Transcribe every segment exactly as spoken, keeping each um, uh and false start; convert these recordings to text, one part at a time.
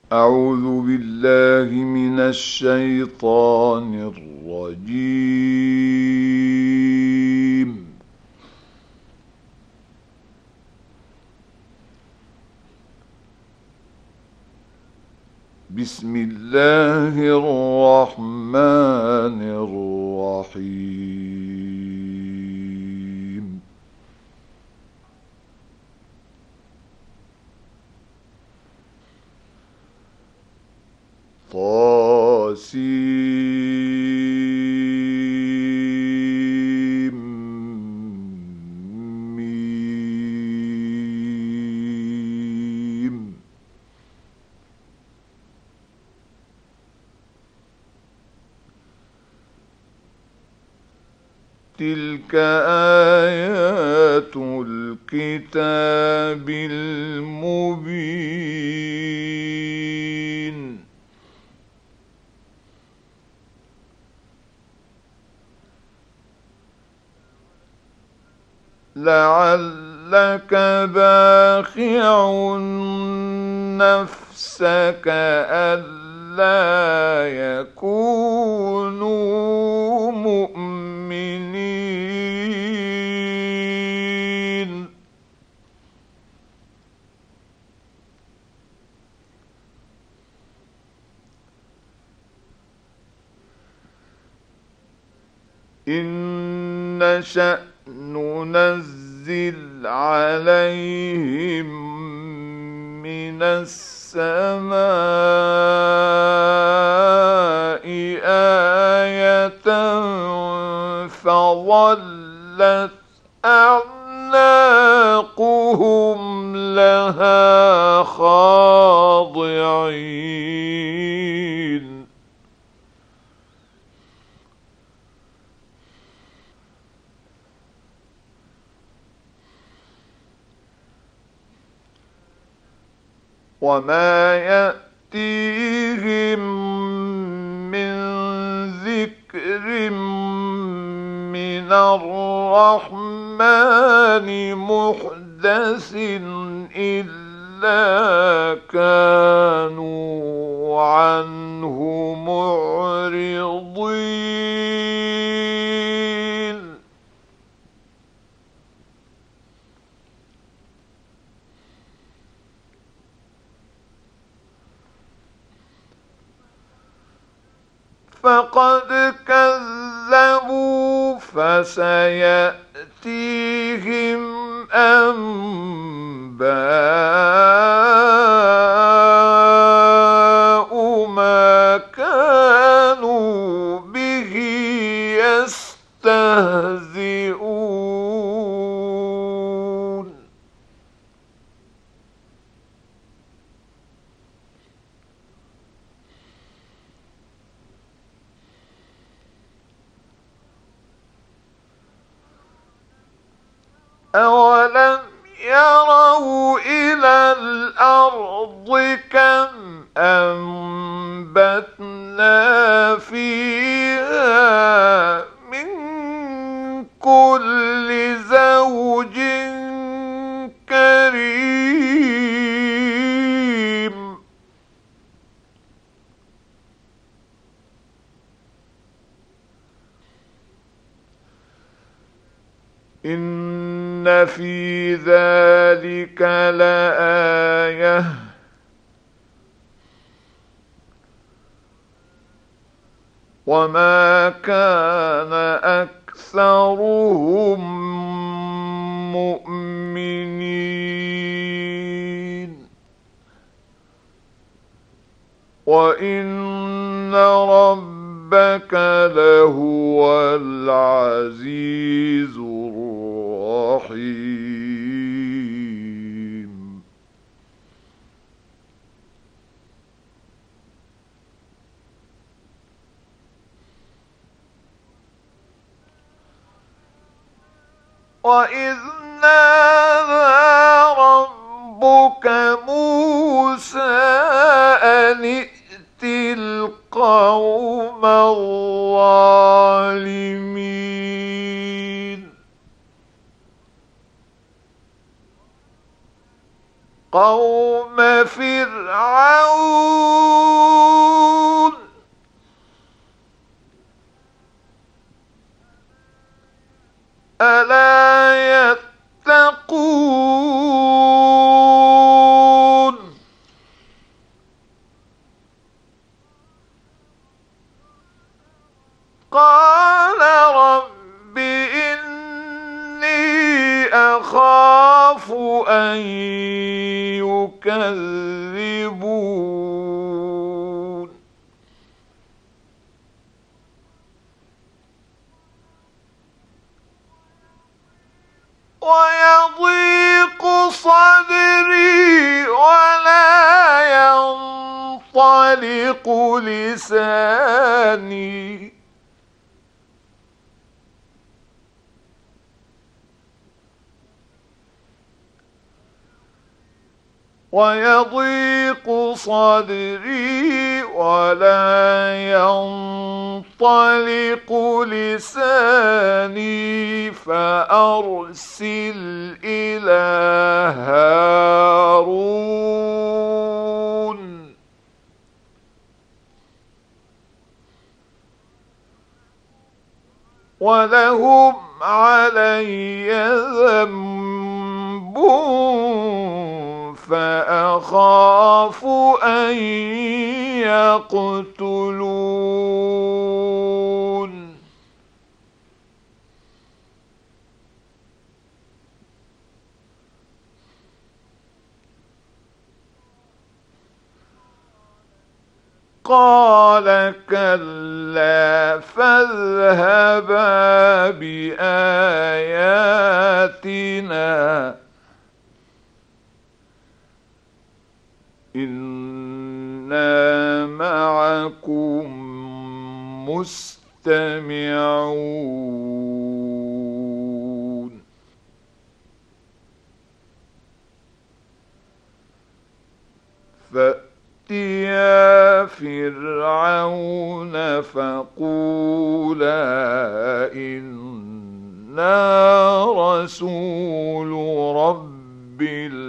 أعوذ بالله من الشيطان الرجيم. بسم الله الرحمن الرحيم. طاسيم ميم. تلك آيات الكتاب المبين. لعلك باخع نفسك ألا يكونوا مؤمنين. إن نشأ ننزل عليهم من السماء آية فظلت أعناقهم لها خاضعين. وما يأتيهم من ذكر من الرحمن محدث إلا كانوا عنه معرضين. فقد كذبوا فسيأتيهم أنباء ما كانوا به يستهزئون. أولم يروا إلى الأرض كم أنبتنا فيها من كل زوج كريم. إن في ذلك لآية وما كان أكثرهم مؤمنين وإن ربك لهو العزيز الرحيم. وإذ نادى ربك موسى أن ائت القوم الظالمين. قوم فرعون قال رب إني أخاف أن يكذبون ويضيق صدري ولا ينطلق لساني ويضيق صدري ولا ينطلق لساني فأرسل إلى هارون ولهم علي ذنب فأخاف أن يقتلون قال كلا فاذهبا بآياتنا إنا معكم مستمعون فأتيا فرعون فقولا إنا رسول رب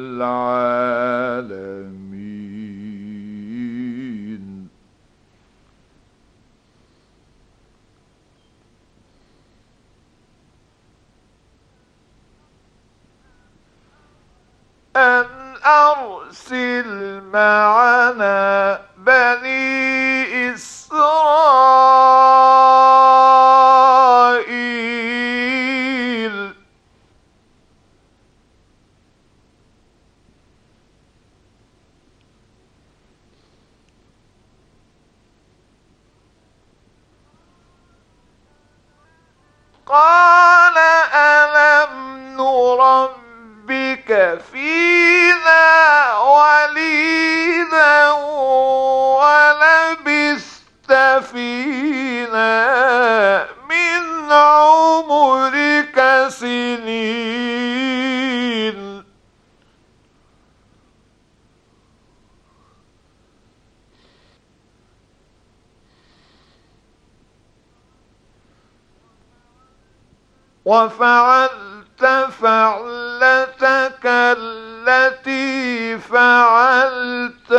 العالمين أن أرسل معنا بني إسرائيل قال ألم نربك فينا وليدا ولبثت فينا من عمرك سنين وفعلت فعلتك التي فعلت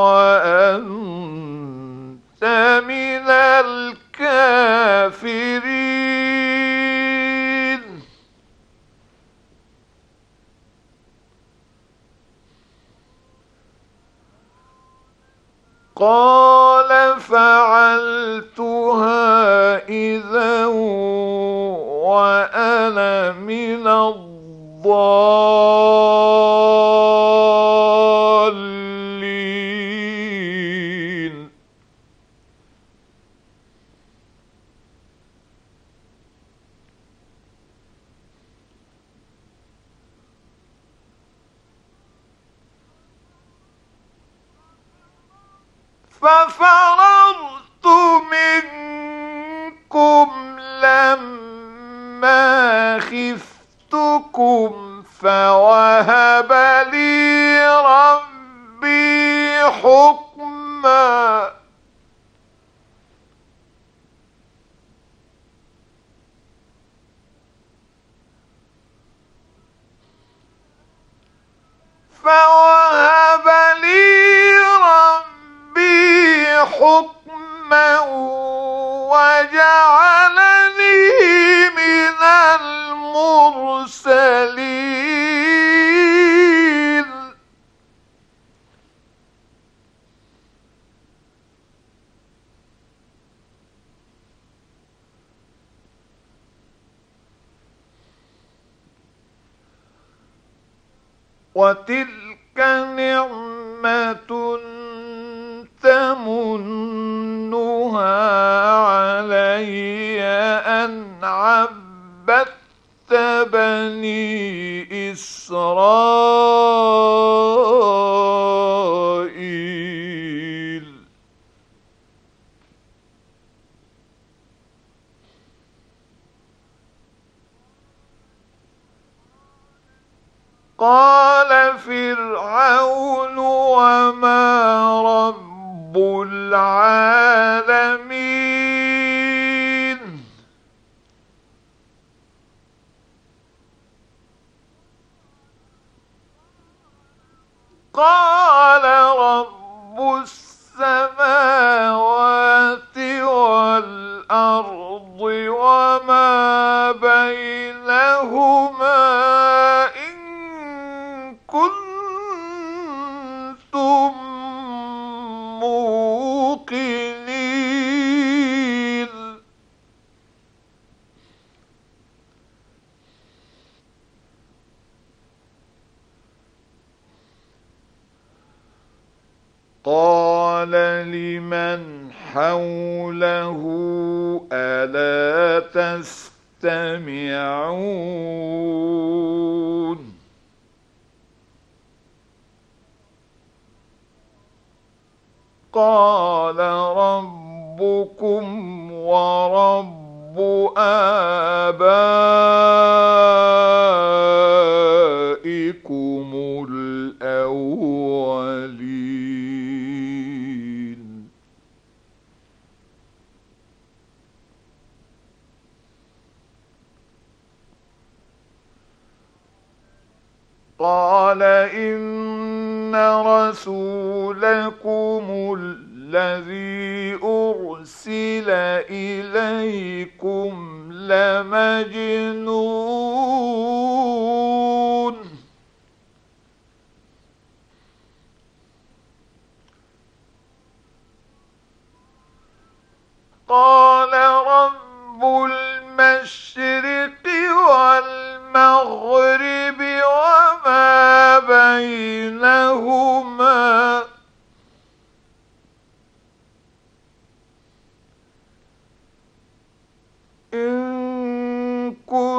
وأنت من الكافرين قال فعلتها إذا وأنا من الضالين ففررت منكم لما خفتكم فوهب لي ربي حكما فوهب لي ربي حكما وجعلني من المرسلين وتلك نعمة تمنها علي أن عبدت بني إسرائيل. قال فرعون وما رب العالمين. قال رب السماوات والأرض وما بينهما إن كنتم موقنين. قال لمن حوله ألا تستمعون. قال ربكم ورب آبائكم الأولين. قال إن رسولكم الذي أرسل إليكم لمجنون. قال رب المشرق والمغرب وما بينهما إن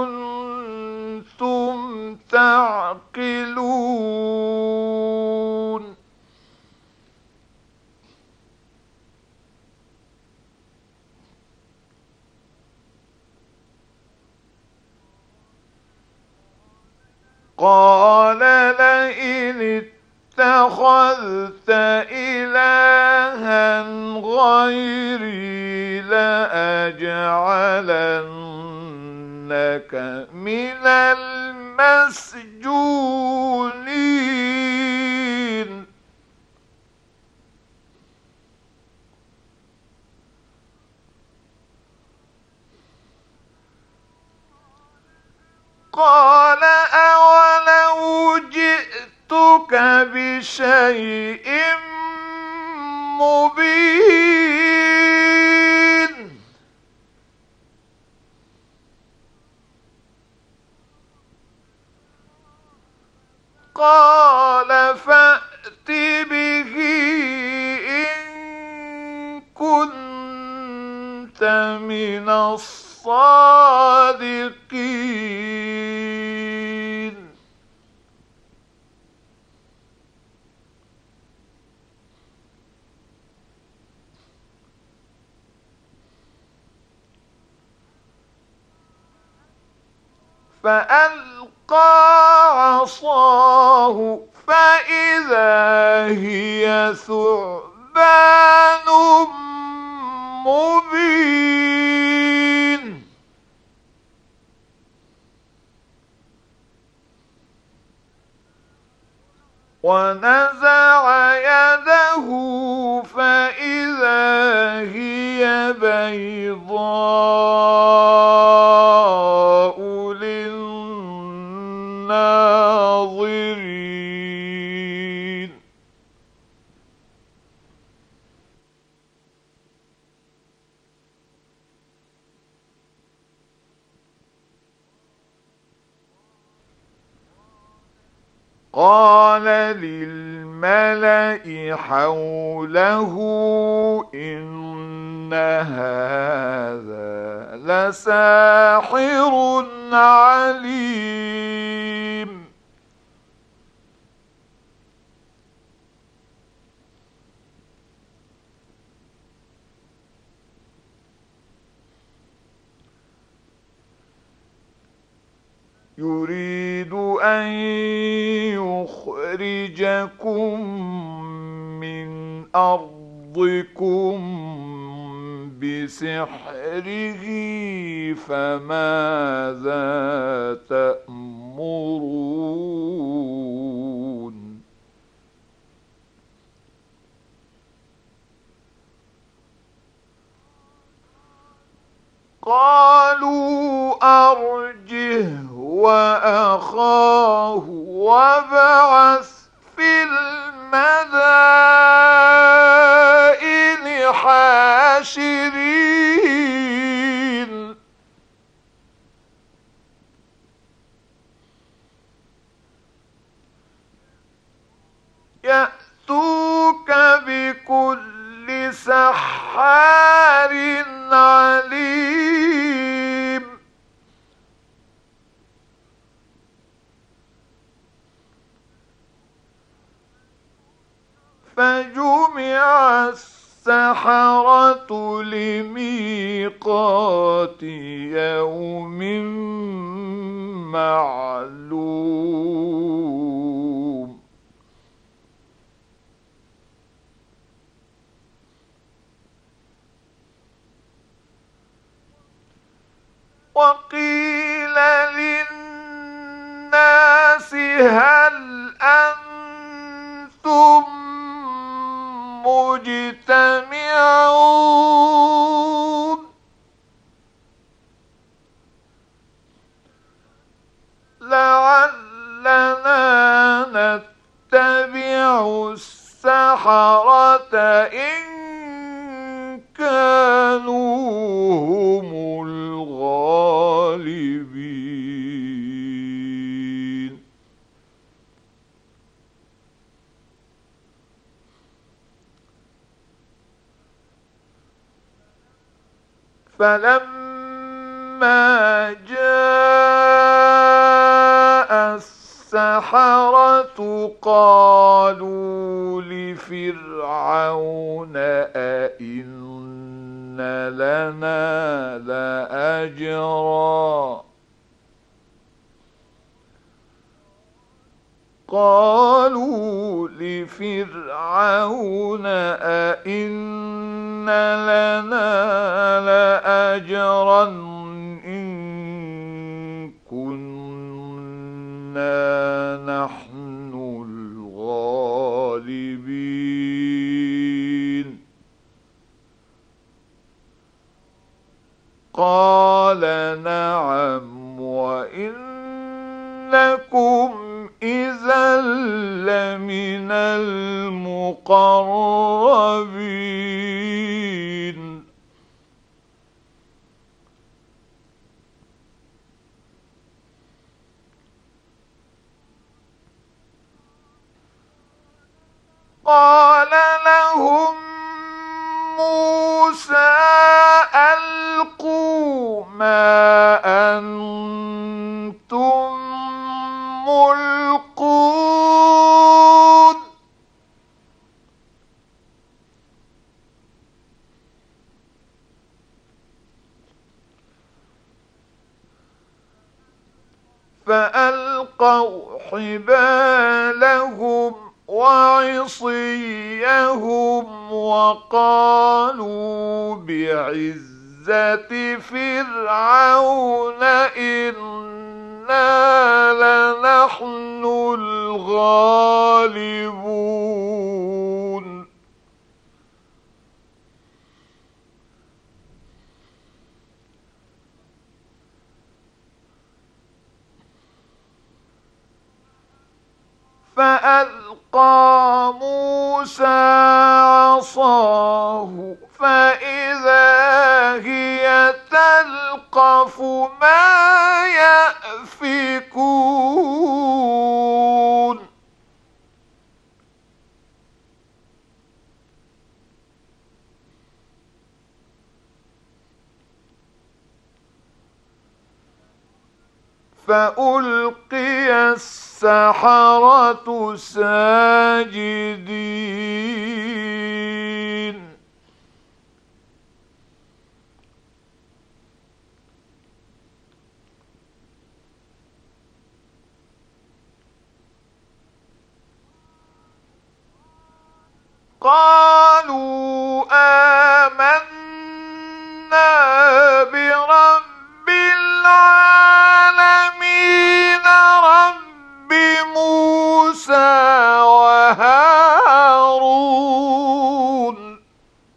كنتم تعقلون. قال لئن اتخذت إلها غيري لأجعلنك من المسجونين. قال أولو جئتك بشيء مبين. قال فأت به إن كنت من الصادقين. فألقى عصاه فإذا هي ثعبان مبين. ونزع يده فإذا هي بيضاء للناظرين. قال للملأ حوله إن هذا لساحر عليم. يريد أن يخرجكم من أرضكم بسحره فماذا تأمرون؟ قالوا أرجه وأخاه وابعث في المدائن حاشرين يأتوك بكل سحار عليم. فجمع السحرة لميقات يوم معلوم. وقيل للناس هل أنتم مجتمعون؟ لعلنا نتبع السحرة إن كانوا هم الغالبين. فلما جاء السحرة قالوا لفرعون أئن لنا لأجرا قالوا لفرعون أئن لنا لأجرا إن كنا نحن الغالبين. قال نعم وإنكم إذا لمن المقربين. قال لهم موسى ألقوا ما أنتم ملقون. فألقوا حبالهم وعصيهم وقالوا بعزة فرعون إنا لنحن الغالبون. فألقى موسى عصاه فإذا هي تلقف ما يأفكون. فألقي السحرة ساجدين قالوا آمنا برب العالمين رب موسى وهارون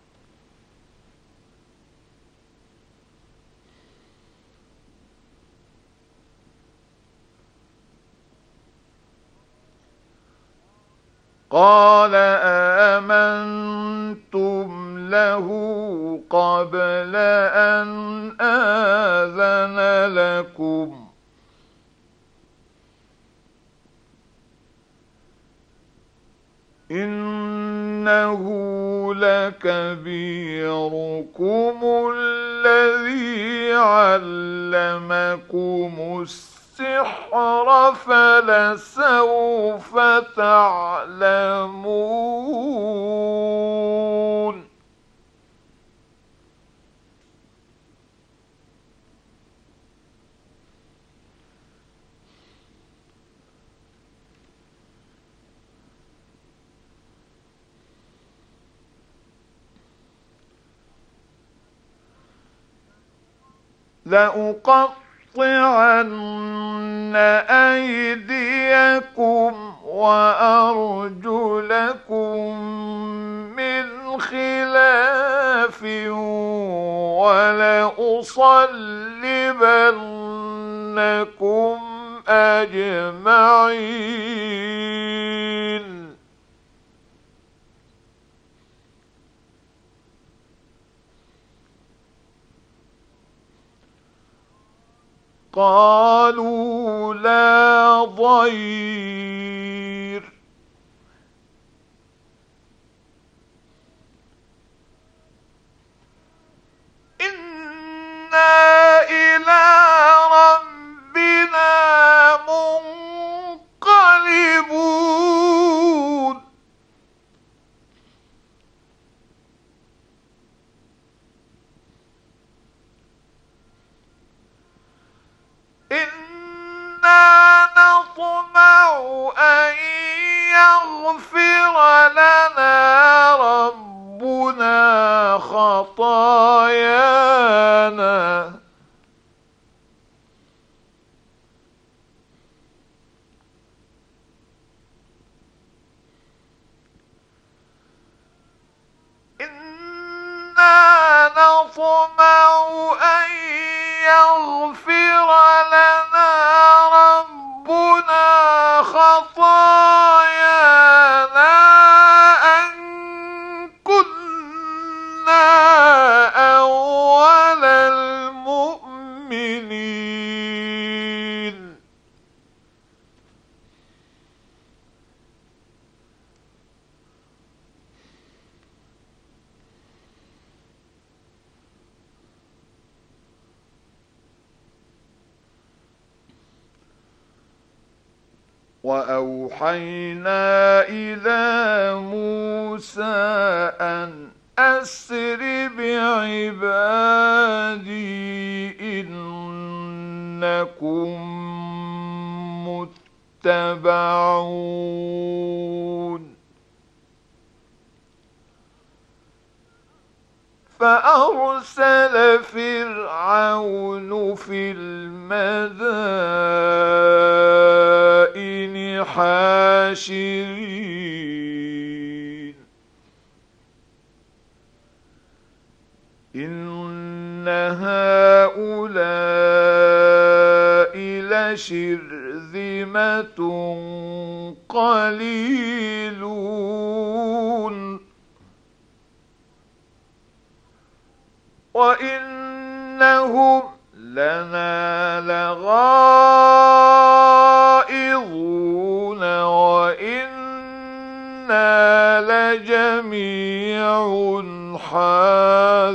قال آمنتم له قبل أن آذن لكم إنه لكبيركم الذي علمكم السحر فلسوف تعلمون لأقطعن أيديكم وأرجلكم من خلاف ولأصلبنكم أجمعين قالوا لا ضير إنا إلى ربنا منقلبون إنا نطمع أن يغفر لنا ربنا خطايانا إنا نطمع أن يغفر لنا ربنا خطايانا أن كنا أول المؤمنين وأوحينا إلى موسى أن أسر بعبادي إنكم متبعون فأرسل فرعون في المدائن حاشرين إن هؤلاء لشرذمة قليلون وإنهم لنا لغائظون وإنا لجميع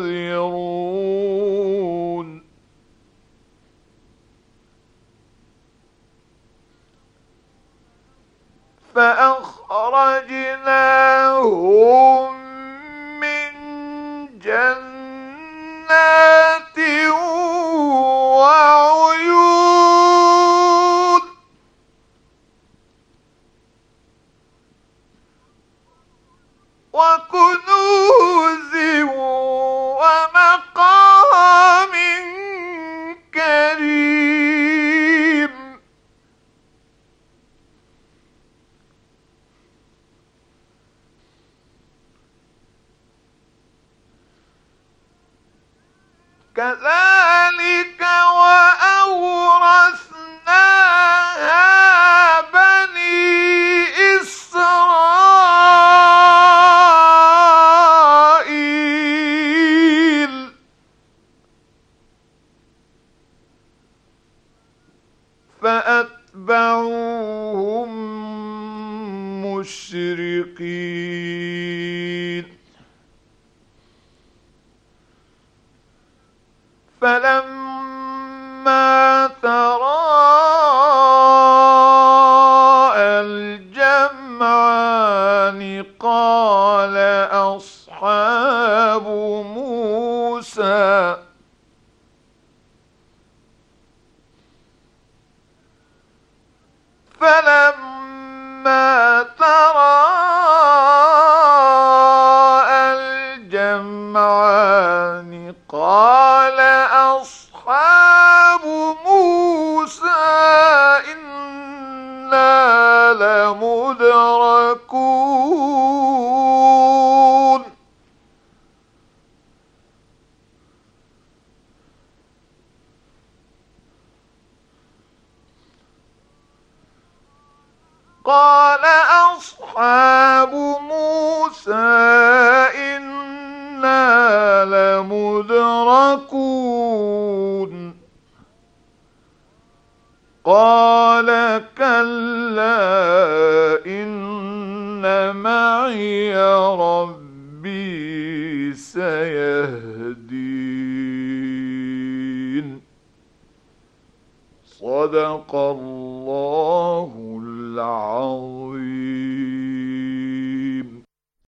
حاذرون فأخرجناهم من جنات وعيون وكنوز ومقام كريم كذلك وأورثناها بني إسرائيل فأتبعوهم مشرقين فلما تراءى الجمعان قال أصحاب موسى فلما تراءى الجمعان قال أصحاب موسى إنا لمدركون قال أصحاب موسى إنا لمدركون قال كلا إن معي ربي سيهدين صدق الله العظيم.